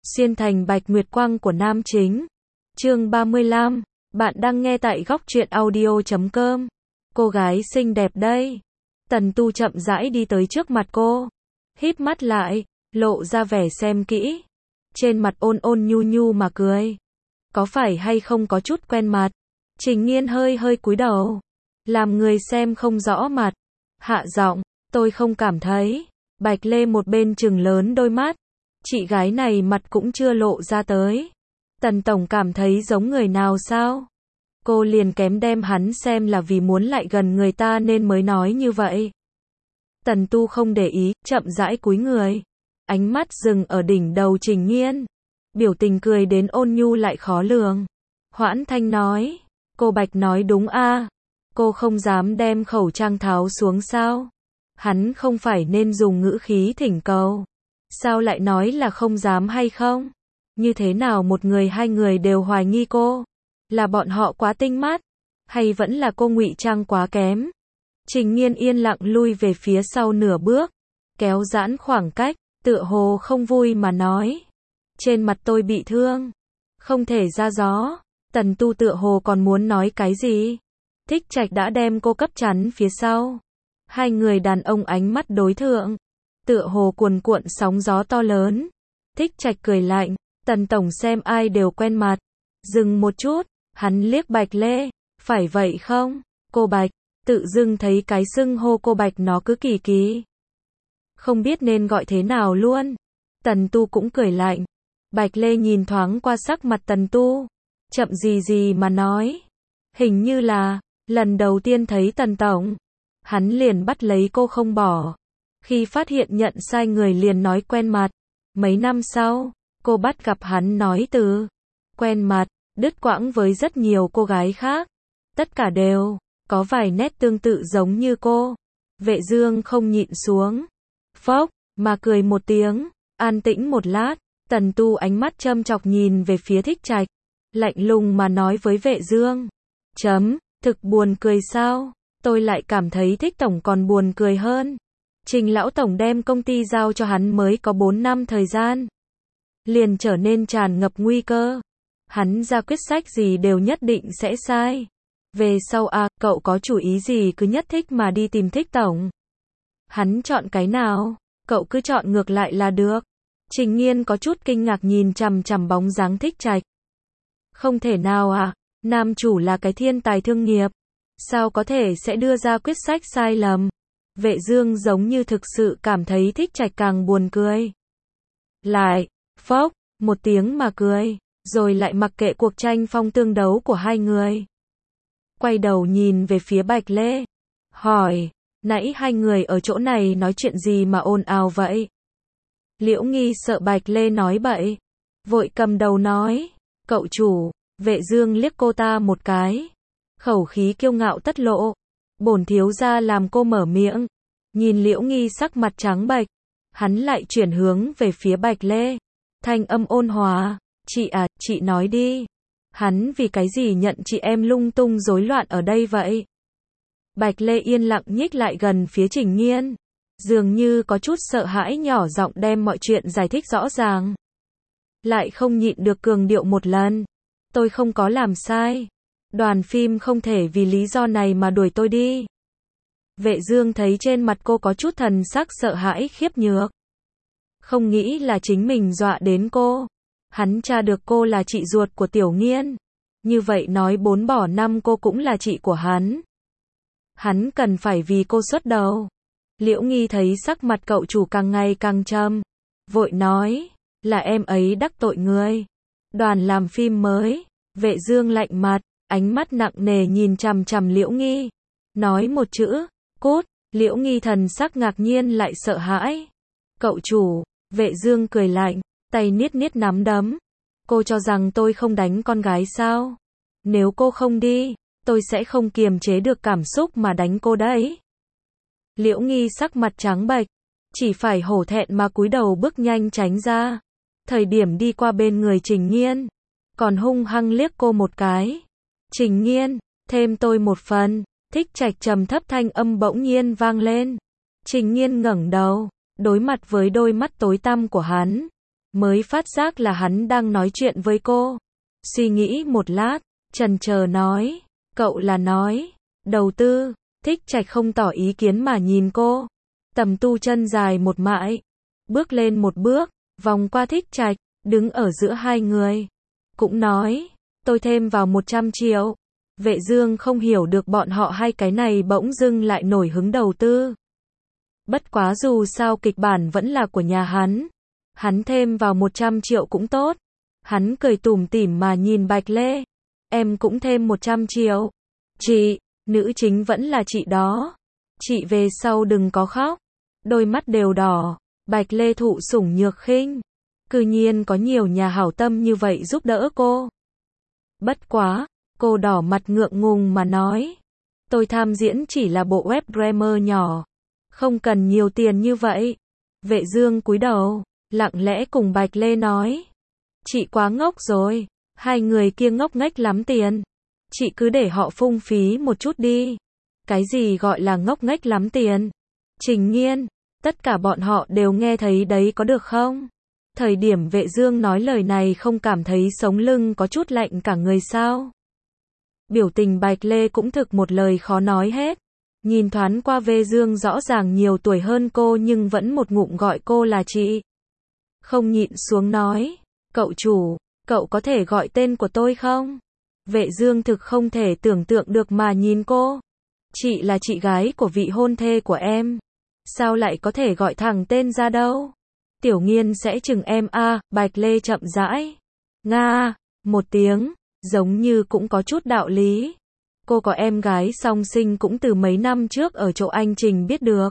Xuyên thành bạch nguyệt quang của nam chính. Chương 35. Bạn đang nghe tại góc truyện audio.com. Cô gái xinh đẹp đây. Tần Tu chậm rãi đi tới trước mặt cô, híp mắt lại, lộ ra vẻ xem kỹ. Trên mặt ôn ôn nhu nhu mà cười. Có phải hay không có chút quen mặt? Trình Nghiên hơi hơi cúi đầu, làm người xem không rõ mặt. Hạ giọng, tôi không cảm thấy. Bạch Lê một bên trừng lớn đôi mắt. Chị gái này mặt cũng chưa lộ ra tới. Tần tổng cảm thấy giống người nào sao? Cô liền kém đem hắn xem là vì muốn lại gần người ta nên mới nói như vậy. Tần Tu không để ý, chậm rãi cúi người. Ánh mắt dừng ở đỉnh đầu Trình Nghiên. Biểu tình cười đến ôn nhu lại khó lường. Hoãn Thanh nói, cô Bạch nói đúng a. Cô không dám đem khẩu trang tháo xuống sao? Hắn không phải nên dùng ngữ khí thỉnh cầu. Sao lại nói là không dám hay không? Như thế nào một người hai người đều hoài nghi cô? Là bọn họ quá tinh mắt? Hay vẫn là cô ngụy trang quá kém? Trình Nghiên yên lặng lui về phía sau nửa bước, kéo giãn khoảng cách, tựa hồ không vui mà nói. Trên mặt tôi bị thương, không thể ra gió. Tần Tu tựa hồ còn muốn nói cái gì. Thích Trạch đã đem cô cấp chắn phía sau. Hai người đàn ông ánh mắt đối thượng, tựa hồ cuồn cuộn sóng gió to lớn. Thích Trạch cười lạnh, Tần tổng xem ai đều quen mặt. Dừng một chút, hắn liếc Bạch Lê, phải vậy không? Cô Bạch, tự dưng thấy cái xưng hô cô Bạch nó cứ kỳ kỳ. Không biết nên gọi thế nào luôn. Tần Tu cũng cười lạnh. Bạch Lê nhìn thoáng qua sắc mặt Tần Tu, chậm gì gì mà nói. Hình như là, lần đầu tiên thấy Tần tổng, hắn liền bắt lấy cô không bỏ. Khi phát hiện nhận sai người liền nói quen mặt. Mấy năm sau, cô bắt gặp hắn nói từ quen mặt, đứt quãng với rất nhiều cô gái khác. Tất cả đều có vài nét tương tự giống như cô. Vệ Dương không nhịn xuống. Phốc, mà cười một tiếng. An tĩnh một lát, Tần Tu ánh mắt châm chọc nhìn về phía Thích Trạch. Lạnh lùng mà nói với Vệ Dương. Thực buồn cười sao? Tôi lại cảm thấy Thích tổng còn buồn cười hơn. Trình lão tổng đem công ty giao cho hắn mới có 4 năm thời gian, liền trở nên tràn ngập nguy cơ. Hắn ra quyết sách gì đều nhất định sẽ sai. Về sau cậu có chủ ý gì cứ nhất thích mà đi tìm Thích tổng. Hắn chọn cái nào, cậu cứ chọn ngược lại là được. Trình Nghiên có chút kinh ngạc nhìn chằm chằm bóng dáng Thích Trạch. Không thể nào nam chủ là cái thiên tài thương nghiệp, sao có thể sẽ đưa ra quyết sách sai lầm. Vệ Dương giống như thực sự cảm thấy Thích Trạch càng buồn cười. Lại, phốc, một tiếng mà cười, rồi lại mặc kệ cuộc tranh phong tương đấu của hai người. Quay đầu nhìn về phía Bạch Lê, hỏi, nãy hai người ở chỗ này nói chuyện gì mà ồn ào vậy? Liễu Nghi sợ Bạch Lê nói bậy, vội cầm đầu nói, cậu chủ. Vệ Dương liếc cô ta một cái, khẩu khí kiêu ngạo tất lộ. Bổn thiếu gia làm cô mở miệng. Nhìn Liễu Nghi sắc mặt trắng bệch, hắn lại chuyển hướng về phía Bạch Lê, thanh âm ôn hòa, chị nói đi. Hắn vì cái gì nhận chị em lung tung rối loạn ở đây vậy? Bạch Lê yên lặng nhích lại gần phía Trình Nghiên, dường như có chút sợ hãi nhỏ giọng đem mọi chuyện giải thích rõ ràng. Lại không nhịn được cường điệu một lần, tôi không có làm sai. Đoàn phim không thể vì lý do này mà đuổi tôi đi. Vệ Dương thấy trên mặt cô có chút thần sắc sợ hãi khiếp nhược. Không nghĩ là chính mình dọa đến cô. Hắn tra được cô là chị ruột của Tiểu Nghiên. Như vậy nói 4 bỏ 5 cô cũng là chị của hắn. Hắn cần phải vì cô xuất đầu. Liễu Nghi thấy sắc mặt cậu chủ càng ngày càng trầm, vội nói, là em ấy đắc tội người. Đoàn làm phim mới. Vệ Dương lạnh mặt, ánh mắt nặng nề nhìn chằm chằm Liễu Nghi, nói một chữ, cút. Liễu Nghi thần sắc ngạc nhiên lại sợ hãi. Cậu chủ. Vệ Dương cười lạnh, tay niết niết nắm đấm. Cô cho rằng tôi không đánh con gái sao? Nếu cô không đi, tôi sẽ không kiềm chế được cảm xúc mà đánh cô đấy. Liễu Nghi sắc mặt trắng bệch, chỉ phải hổ thẹn mà cúi đầu bước nhanh tránh ra. Thời điểm đi qua bên người Trình Nghiên, còn hung hăng liếc cô một cái. Trình Nghiên, thêm tôi một phần. Thích Trạch trầm thấp thanh âm bỗng nhiên vang lên. Trình Nghiên ngẩng đầu, đối mặt với đôi mắt tối tăm của hắn. mới phát giác là hắn đang nói chuyện với cô. Suy nghĩ một lát, chần chờ nói, cậu là nói, đầu tư. Thích Trạch không tỏ ý kiến mà nhìn cô. Tầm Tu chân dài một mãi, bước lên một bước, vòng qua Thích Trạch, đứng ở giữa hai người. Cũng nói, tôi thêm vào 100 triệu. Vệ Dương không hiểu được bọn họ hai cái này bỗng dưng lại nổi hứng đầu tư. Bất quá dù sao kịch bản vẫn là của nhà hắn. Hắn thêm vào 100 triệu cũng tốt. Hắn cười tủm tỉm mà nhìn Bạch Lê. Em cũng thêm 100 triệu. Chị, nữ chính vẫn là chị đó. Chị về sau đừng có khóc. Đôi mắt đều đỏ. Bạch Lê thụ sủng nhược khinh. Cư nhiên có nhiều nhà hảo tâm như vậy giúp đỡ cô. Bất quá, cô đỏ mặt ngượng ngùng mà nói. Tôi tham diễn chỉ là bộ web drama nhỏ. Không cần nhiều tiền như vậy. Vệ Dương cúi đầu, lặng lẽ cùng Bạch Lê nói. Chị quá ngốc rồi. Hai người kia ngốc nghếch lắm tiền. Chị cứ để họ phung phí một chút đi. Cái gì gọi là ngốc nghếch lắm tiền? Trình Nhiên, tất cả bọn họ đều nghe thấy đấy có được không? Thời điểm Vệ Dương nói lời này không cảm thấy sống lưng có chút lạnh cả người sao? Biểu tình Bạch Lê cũng thực một lời khó nói hết. Nhìn thoáng qua Vệ Dương rõ ràng nhiều tuổi hơn cô nhưng vẫn một ngụm gọi cô là chị. Không nhịn xuống nói, cậu chủ, cậu có thể gọi tên của tôi không? Vệ Dương thực không thể tưởng tượng được mà nhìn cô. Chị là chị gái của vị hôn thê của em. Sao lại có thể gọi thẳng tên ra đâu? Tiểu Nghiên sẽ chừng em a. Bạch Lê chậm rãi. Nga, một tiếng, giống như cũng có chút đạo lý. Cô có em gái song sinh cũng từ mấy năm trước ở chỗ anh Trình biết được.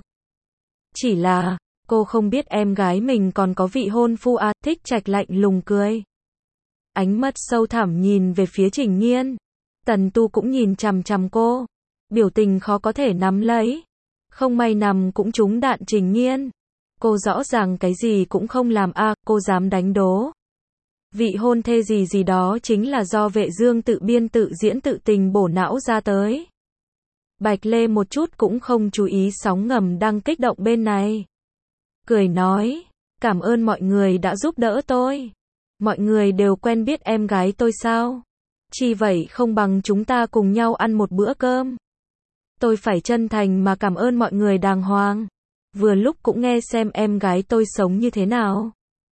Chỉ là, cô không biết em gái mình còn có vị hôn phu à. Thích Trạch lạnh lùng cười. Ánh mắt sâu thẳm nhìn về phía Trình Nhiên. Tần Tu cũng nhìn chằm chằm cô. Biểu tình khó có thể nắm lấy. Không may nằm cũng trúng đạn Trình Nhiên. Cô rõ ràng cái gì cũng không làm a. Cô dám đánh đố. Vị hôn thê gì gì đó chính là do Vệ Dương tự biên tự diễn tự tình bổ não ra tới. Bạch Lê một chút cũng không chú ý sóng ngầm đang kích động bên này. Cười nói, cảm ơn mọi người đã giúp đỡ tôi. Mọi người đều quen biết em gái tôi sao? Chỉ vậy không bằng chúng ta cùng nhau ăn một bữa cơm. Tôi phải chân thành mà cảm ơn mọi người đàng hoàng. Vừa lúc cũng nghe xem em gái tôi sống như thế nào.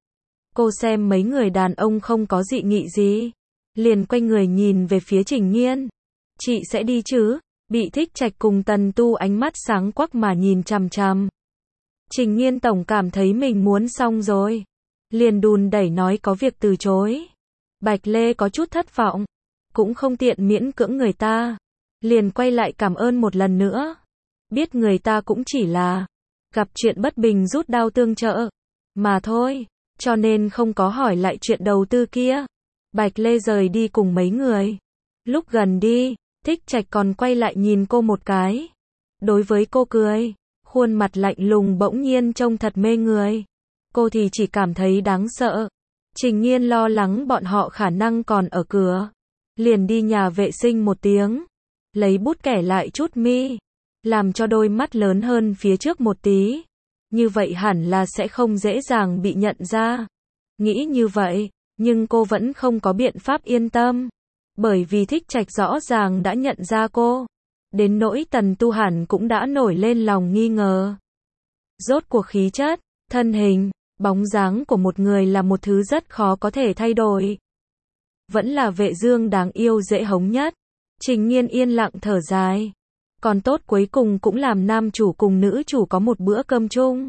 Cô xem mấy người đàn ông không có dị nghị gì. Liền quay người nhìn về phía Trình Nhiên. Chị sẽ đi chứ? Bị Thích Trạch cùng Tần Tu ánh mắt sáng quắc mà nhìn chằm chằm. Trình Nhiên tổng cảm thấy mình muốn xong rồi. Liền đùn đẩy nói có việc từ chối. Bạch Lê có chút thất vọng. Cũng không tiện miễn cưỡng người ta. Liền quay lại cảm ơn một lần nữa. Biết người ta cũng chỉ là gặp chuyện bất bình rút đao tương trợ mà thôi, cho nên không có hỏi lại chuyện đầu tư kia. Bạch Lê rời đi cùng mấy người. Lúc gần đi, Thích Trạch còn quay lại nhìn cô một cái. Đối với cô cười, khuôn mặt lạnh lùng bỗng nhiên trông thật mê người. Cô thì chỉ cảm thấy đáng sợ. Trình Nhiên lo lắng bọn họ khả năng còn ở cửa. Liền đi nhà vệ sinh một tiếng. Lấy bút kẻ lại chút mi. Làm cho đôi mắt lớn hơn phía trước một tí. Như vậy hẳn là sẽ không dễ dàng bị nhận ra. Nghĩ như vậy, nhưng cô vẫn không có biện pháp yên tâm. Bởi vì Thích Trạch rõ ràng đã nhận ra cô. Đến nỗi Tần Tu hẳn cũng đã nổi lên lòng nghi ngờ. Rốt cuộc khí chất, thân hình, bóng dáng của một người là một thứ rất khó có thể thay đổi. Vẫn là Vệ Dương đáng yêu dễ hống nhất. Trình Nhiên yên lặng thở dài. Còn tốt cuối cùng cũng làm nam chủ cùng nữ chủ có một bữa cơm chung.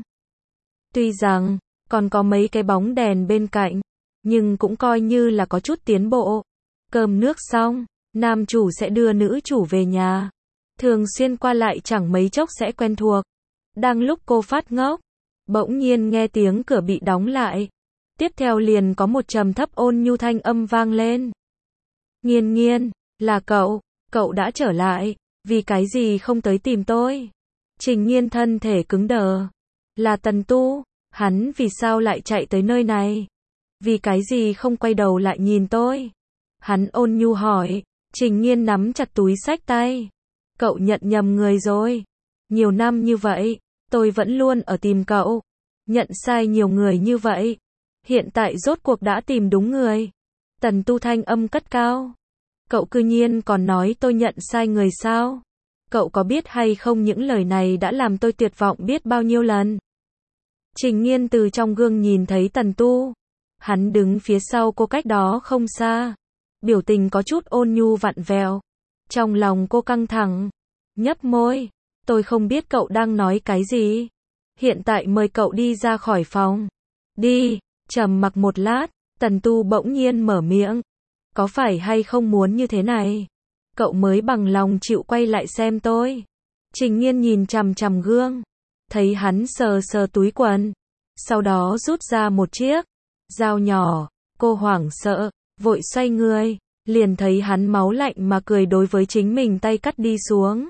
Tuy rằng, còn có mấy cái bóng đèn bên cạnh, nhưng cũng coi như là có chút tiến bộ. Cơm nước xong, nam chủ sẽ đưa nữ chủ về nhà. Thường xuyên qua lại chẳng mấy chốc sẽ quen thuộc. Đang lúc cô phát ngốc, bỗng nhiên nghe tiếng cửa bị đóng lại. Tiếp theo liền có một trầm thấp ôn nhu thanh âm vang lên. Nhiên Nhiên, là cậu đã trở lại, vì cái gì không tới tìm tôi? Trình Nhiên thân thể cứng đờ. Là Tần Tu, hắn vì sao lại chạy tới nơi này? Vì cái gì không quay đầu lại nhìn tôi? Hắn ôn nhu hỏi. Trình Nhiên nắm chặt túi xách tay. Cậu nhận nhầm người rồi. Nhiều năm như vậy, tôi vẫn luôn ở tìm cậu. Nhận sai nhiều người như vậy. Hiện tại rốt cuộc đã tìm đúng người. Tần Tu thanh âm cất cao. Cậu cư nhiên còn nói tôi nhận sai người sao? Cậu có biết hay không những lời này đã làm tôi tuyệt vọng biết bao nhiêu lần? Trình Nhiên từ trong gương nhìn thấy Tần Tu. Hắn đứng phía sau cô cách đó không xa. Biểu tình có chút ôn nhu vặn vẹo. Trong lòng cô căng thẳng. Nhấp môi. Tôi không biết cậu đang nói cái gì. Hiện tại mời cậu đi ra khỏi phòng. Đi. Trầm mặc một lát. Tần Tu bỗng nhiên mở miệng. Có phải hay không muốn như thế này? Cậu mới bằng lòng chịu quay lại xem tôi. Trình Nhiên nhìn chằm chằm gương. Thấy hắn sờ sờ túi quần. Sau đó rút ra một chiếc dao nhỏ. Cô hoảng sợ. Vội xoay người. Liền thấy hắn máu lạnh mà cười đối với chính mình tay cắt đi xuống.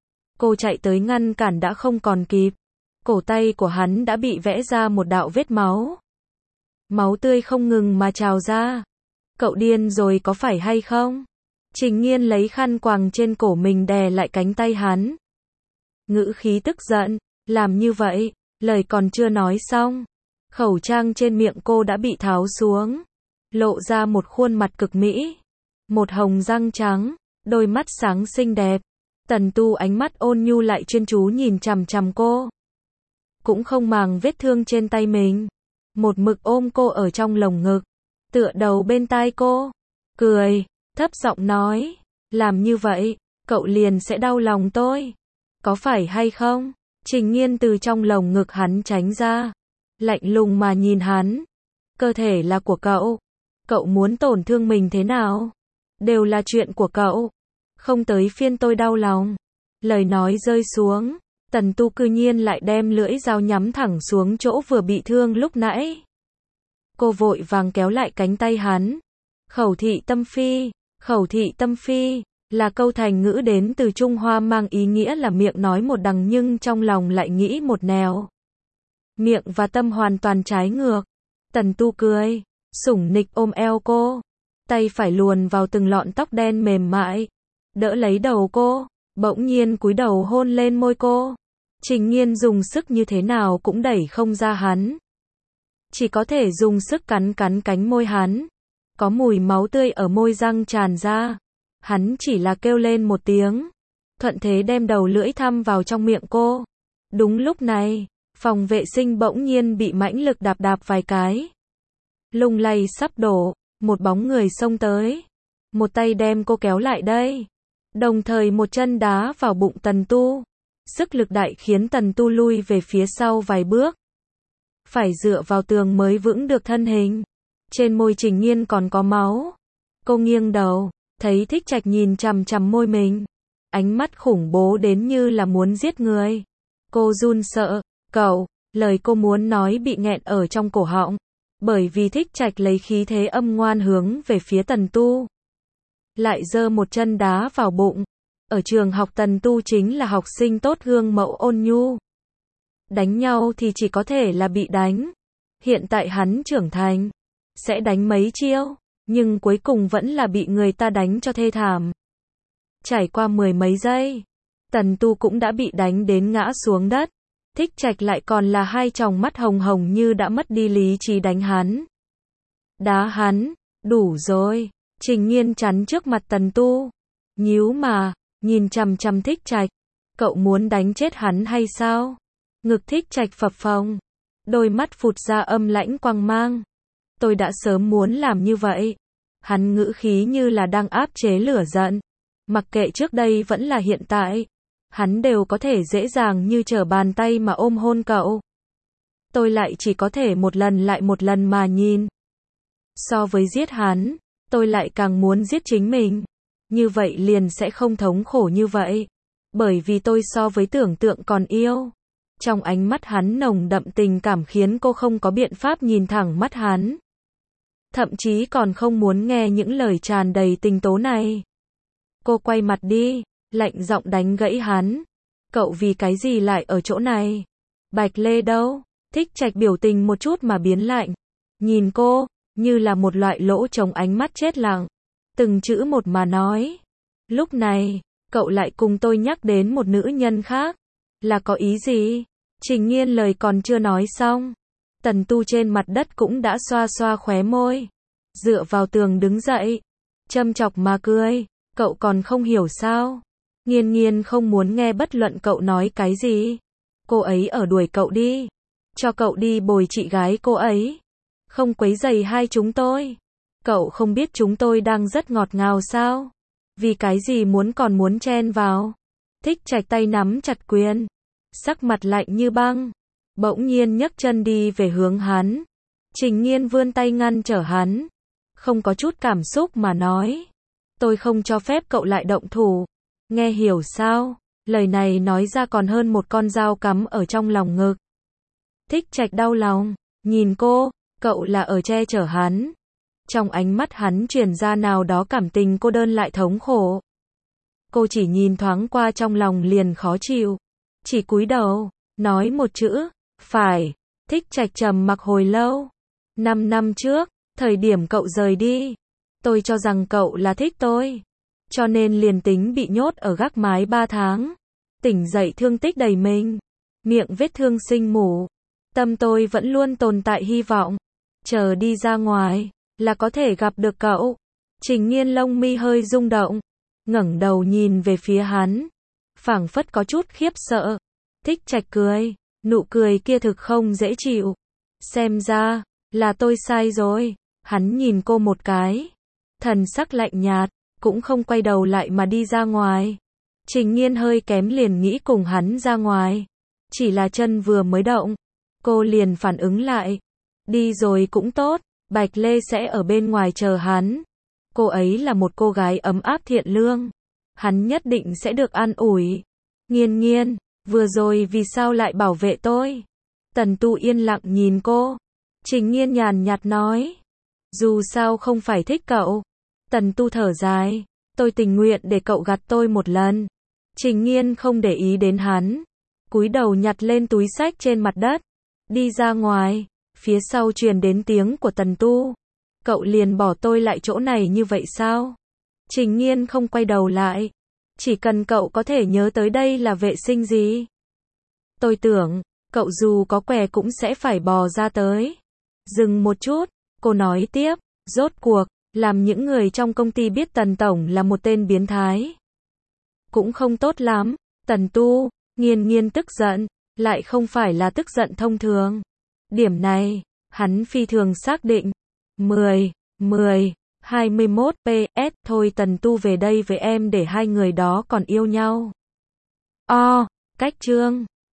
Cô chạy tới ngăn cản đã không còn kịp. Cổ tay của hắn đã bị vẽ ra một đạo vết máu. Máu tươi không ngừng mà trào ra. Cậu điên rồi có phải hay không? Trình Nhiên lấy khăn quàng trên cổ mình đè lại cánh tay hắn. Ngữ khí tức giận, làm như vậy, lời còn chưa nói xong. Khẩu trang trên miệng cô đã bị tháo xuống. Lộ ra một khuôn mặt cực mỹ. Một hồng răng trắng, đôi mắt sáng xinh đẹp. Tần Tu ánh mắt ôn nhu lại chuyên chú nhìn chằm chằm cô. Cũng không màng vết thương trên tay mình. Một mực ôm cô ở trong lồng ngực. Tựa đầu bên tai cô. Cười, thấp giọng nói. Làm như vậy, cậu liền sẽ đau lòng tôi. Có phải hay không? Trình Nhiên từ trong lồng ngực hắn tránh ra. Lạnh lùng mà nhìn hắn. Cơ thể là của cậu. Cậu muốn tổn thương mình thế nào? Đều là chuyện của cậu. Không tới phiên tôi đau lòng. Lời nói rơi xuống. Tần Tu cư nhiên lại đem lưỡi dao nhắm thẳng xuống chỗ vừa bị thương lúc nãy. Cô vội vàng kéo lại cánh tay hắn. Khẩu thị tâm phi. Khẩu thị tâm phi là câu thành ngữ đến từ Trung Hoa mang ý nghĩa là miệng nói một đằng nhưng trong lòng lại nghĩ một nẻo. Miệng và tâm hoàn toàn trái ngược. Tần Tu cười, sủng nịch ôm eo cô. Tay phải luồn vào từng lọn tóc đen mềm mại. Đỡ lấy đầu cô. Bỗng nhiên cúi đầu hôn lên môi cô. Trình Nhiên dùng sức như thế nào cũng đẩy không ra hắn. Chỉ có thể dùng sức cắn cắn cánh môi hắn. Có mùi máu tươi ở môi răng tràn ra. Hắn chỉ là kêu lên một tiếng. Thuận thế đem đầu lưỡi thăm vào trong miệng cô. Đúng lúc này, phòng vệ sinh bỗng nhiên bị mãnh lực đạp đạp vài cái. Lung lay sắp đổ, một bóng người xông tới. Một tay đem cô kéo lại đây. Đồng thời một chân đá vào bụng Tần Tu. Sức lực đại khiến Tần Tu lui về phía sau vài bước. Phải dựa vào tường mới vững được thân hình. Trên môi Trình Nhiên còn có máu. Cô nghiêng đầu, thấy Thích Trạch nhìn chằm chằm môi mình. Ánh mắt khủng bố đến như là muốn giết người. Cô run sợ, cậu, lời cô muốn nói bị nghẹn ở trong cổ họng. Bởi vì Thích Trạch lấy khí thế âm ngoan hướng về phía Tần Tu. Lại giơ một chân đá vào bụng. Ở trường học Tần Tu chính là học sinh tốt gương mẫu ôn nhu. Đánh nhau thì chỉ có thể là bị đánh. Hiện tại hắn trưởng thành. Sẽ đánh mấy chiêu. Nhưng cuối cùng vẫn là bị người ta đánh cho thê thảm. Trải qua 10 mấy giây. Tần Tu cũng đã bị đánh đến ngã xuống đất. Thích Trạch lại còn là hai tròng mắt hồng hồng như đã mất đi lý trí đánh hắn. Đá hắn. Đủ rồi. Trình Nhiên chắn trước mặt Tần Tu. Nhíu mà. Nhìn chằm chằm Thích Trạch. Cậu muốn đánh chết hắn hay sao? Ngực Thích Trạch phập phồng. Đôi mắt phụt ra âm lãnh quang mang. Tôi đã sớm muốn làm như vậy. Hắn ngữ khí như là đang áp chế lửa giận. Mặc kệ trước đây vẫn là hiện tại. Hắn đều có thể dễ dàng như trở bàn tay mà ôm hôn cậu. Tôi lại chỉ có thể một lần lại một lần mà nhìn. So với giết hắn, tôi lại càng muốn giết chính mình. Như vậy liền sẽ không thống khổ như vậy. Bởi vì tôi so với tưởng tượng còn yêu. Trong ánh mắt hắn nồng đậm tình cảm khiến cô không có biện pháp nhìn thẳng mắt hắn. Thậm chí còn không muốn nghe những lời tràn đầy tình tố này. Cô quay mặt đi, lạnh giọng đánh gãy hắn. Cậu vì cái gì lại ở chỗ này? Bạch Lê đâu? Thích Trạch biểu tình một chút mà biến lạnh. Nhìn cô, như là một loại lỗ trống ánh mắt chết lặng. Từng chữ một mà nói. Lúc này, cậu lại cùng tôi nhắc đến một nữ nhân khác. Là có ý gì? Trình Nhiên lời còn chưa nói xong. Tần Tu trên mặt đất cũng đã xoa xoa khóe môi, dựa vào tường đứng dậy, châm chọc mà cười, cậu còn không hiểu sao? Nghiên Nghiên không muốn nghe bất luận cậu nói cái gì. Cô ấy ở đuổi cậu đi, cho cậu đi bồi chị gái cô ấy, không quấy rầy hai chúng tôi. Cậu không biết chúng tôi đang rất ngọt ngào sao? Vì cái gì còn muốn chen vào? Thích Trạch tay nắm chặt quyền, sắc mặt lạnh như băng, bỗng nhiên nhấc chân đi về hướng hắn. Trình Nghiên vươn tay ngăn trở hắn, không có chút cảm xúc mà nói, tôi không cho phép cậu lại động thủ, nghe hiểu sao? Lời này nói ra còn hơn một con dao cắm ở trong lòng ngực. Thích Trạch đau lòng, nhìn cô, cậu là ở che chở hắn. Trong ánh mắt hắn truyền ra nào đó cảm tình cô đơn lại thống khổ. Cô chỉ nhìn thoáng qua trong lòng liền khó chịu, chỉ cúi đầu, nói một chữ, phải. Thích Trạch trầm mặc hồi lâu. 5 năm trước, thời điểm cậu rời đi, tôi cho rằng cậu là thích tôi, cho nên liền tính bị nhốt ở gác mái 3 tháng, tỉnh dậy thương tích đầy mình, miệng vết thương sinh mủ, tâm tôi vẫn luôn tồn tại hy vọng, chờ đi ra ngoài, là có thể gặp được cậu. Trình Nghiên lông mi hơi rung động, ngẩng đầu nhìn về phía hắn, phảng phất có chút khiếp sợ. Thích Trạch cười, nụ cười kia thực không dễ chịu. Xem ra, là tôi sai rồi. Hắn nhìn cô một cái, thần sắc lạnh nhạt, cũng không quay đầu lại mà đi ra ngoài. Trình Nghiên hơi kém liền nghĩ cùng hắn ra ngoài, chỉ là chân vừa mới động, cô liền phản ứng lại. Đi rồi cũng tốt, Bạch Lê sẽ ở bên ngoài chờ hắn. Cô ấy là một cô gái ấm áp thiện lương, hắn nhất định sẽ được an ủi. Nghiên Nghiên, vừa rồi vì sao lại bảo vệ tôi? Tần Tu yên lặng nhìn cô. Trình Nghiên nhàn nhạt nói, dù sao không phải thích cậu. Tần Tu thở dài, tôi tình nguyện để cậu gạt tôi một lần. Trình Nghiên không để ý đến hắn, cúi đầu nhặt lên túi xách trên mặt đất, đi ra ngoài. Phía sau truyền đến tiếng của Tần Tu, cậu liền bỏ tôi lại chỗ này như vậy sao? Trình Nghiên không quay đầu lại, chỉ cần cậu có thể nhớ tới đây là vệ sinh gì. Tôi tưởng, cậu dù có què cũng sẽ phải bò ra tới. Dừng một chút, cô nói tiếp, rốt cuộc, làm những người trong công ty biết Tần Tổng là một tên biến thái, cũng không tốt lắm. Tần Tu, Nghiên Nghiên tức giận, lại không phải là tức giận thông thường. Điểm này, hắn phi thường xác định. 21 PS, thôi Tần Tu về đây với em để hai người đó còn yêu nhau. Cách chương